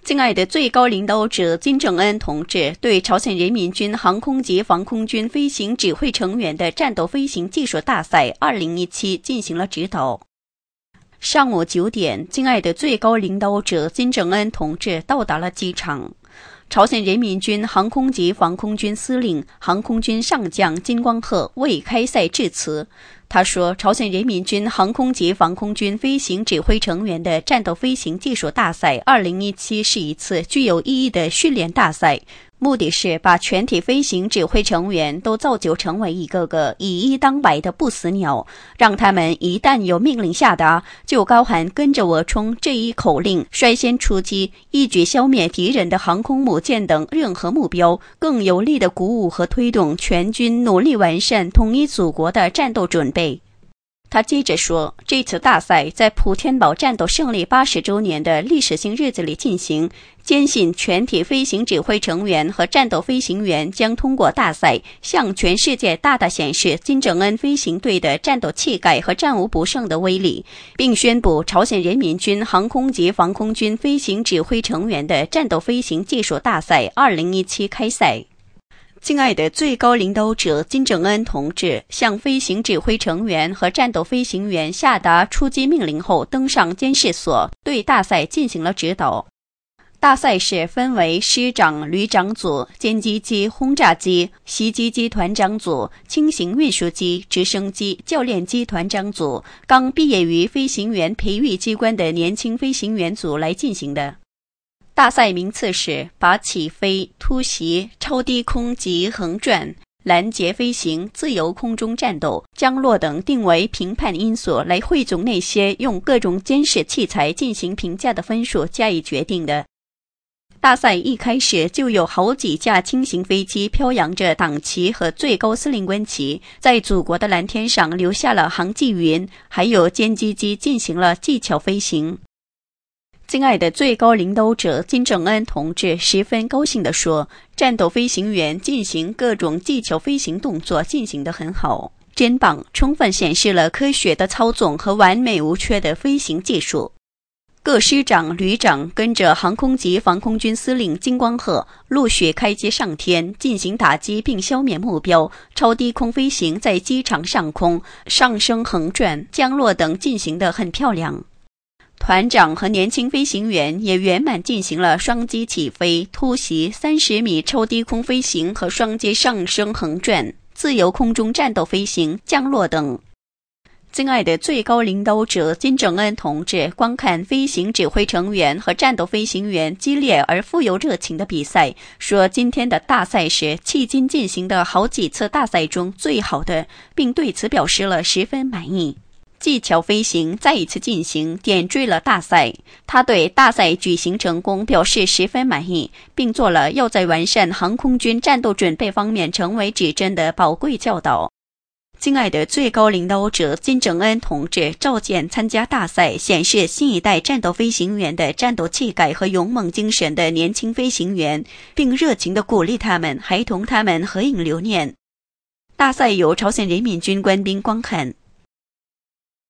敬爱的最高领导者金正恩同志对朝鲜人民军航空及防空军飞行指挥成员的战斗飞行技术大赛2017进行了指导。上午9点，敬爱的最高领导者金正恩同志到达了机场。朝鲜人民军航空及防空军司令、航空军上将金光赫为开赛致辞。他说，朝鲜人民军航空及防空军飞行指挥成员的战斗飞行技术大赛2017是一次具有意义的训练大赛，目的是把全体飞行指挥成员都造就成为一个个以一当百的不死鸟，让他们一旦有命令下达，就高喊跟着我冲这一口令，率先出击，一举消灭敌人的航空母舰等任何目标，更有力地鼓舞和推动全军努力完善统一祖国的战斗准备。他接着说，这次大赛在普天堡战斗胜利80周年的历史性日子里进行，坚信全体飞行指挥成员和战斗飞行员将通过大赛向全世界大大显示金正恩飞行队的战斗气概和战无不胜的威力，并宣布朝鲜人民军航空及防空军飞行指挥成员的战斗飞行技术大赛2017开赛。敬爱的最高领导者金正恩同志向飞行指挥成员和战斗飞行员下达出击命令后，登上监视所，对大赛进行了指导。大赛是分为师长、旅长组、歼击机、轰炸机、袭击机团长组、轻型运输机、直升机、教练机团长组、刚毕业于飞行员培育机关的年轻飞行员组来进行的。大赛名次是把起飞、突袭、超低空及横转、拦截飞行、自由空中战斗、降落等定为评判因素，来汇总那些用各种监视器材进行评价的分数加以决定的。大赛一开始就有好几架轻型飞机飘扬着党旗和最高司令官旗，在祖国的蓝天上留下了航迹云，还有歼击机进行了技巧飞行。敬爱的最高领导者金正恩同志十分高兴地说，战斗飞行员进行各种技巧飞行动作进行得很好，真棒，充分显示了科学的操纵和完美无缺的飞行技术。各师长、旅长跟着航空及防空军司令金光赫陆续开机上天，进行打击并消灭目标，超低空飞行在机场上空、上升、横转、降落等进行得很漂亮。团长和年轻飞行员也圆满进行了双机起飞、突袭、30米超低空飞行和双机上升横转、自由空中战斗飞行、降落等。敬爱的最高领导者金正恩同志观看飞行指挥成员和战斗飞行员激烈而富有热情的比赛，说今天的大赛是迄今进行的好几次大赛中最好的，并对此表示了十分满意。技巧飞行再一次进行，点缀了大赛。他对大赛举行成功表示十分满意，并做了要在完善航空军战斗准备方面成为指针的宝贵教导。敬爱的最高领导者金正恩同志召见参加大赛、显示新一代战斗飞行员的战斗气概和勇猛精神的年轻飞行员，并热情地鼓励他们，还同他们合影留念。大赛由朝鲜人民军官兵观看。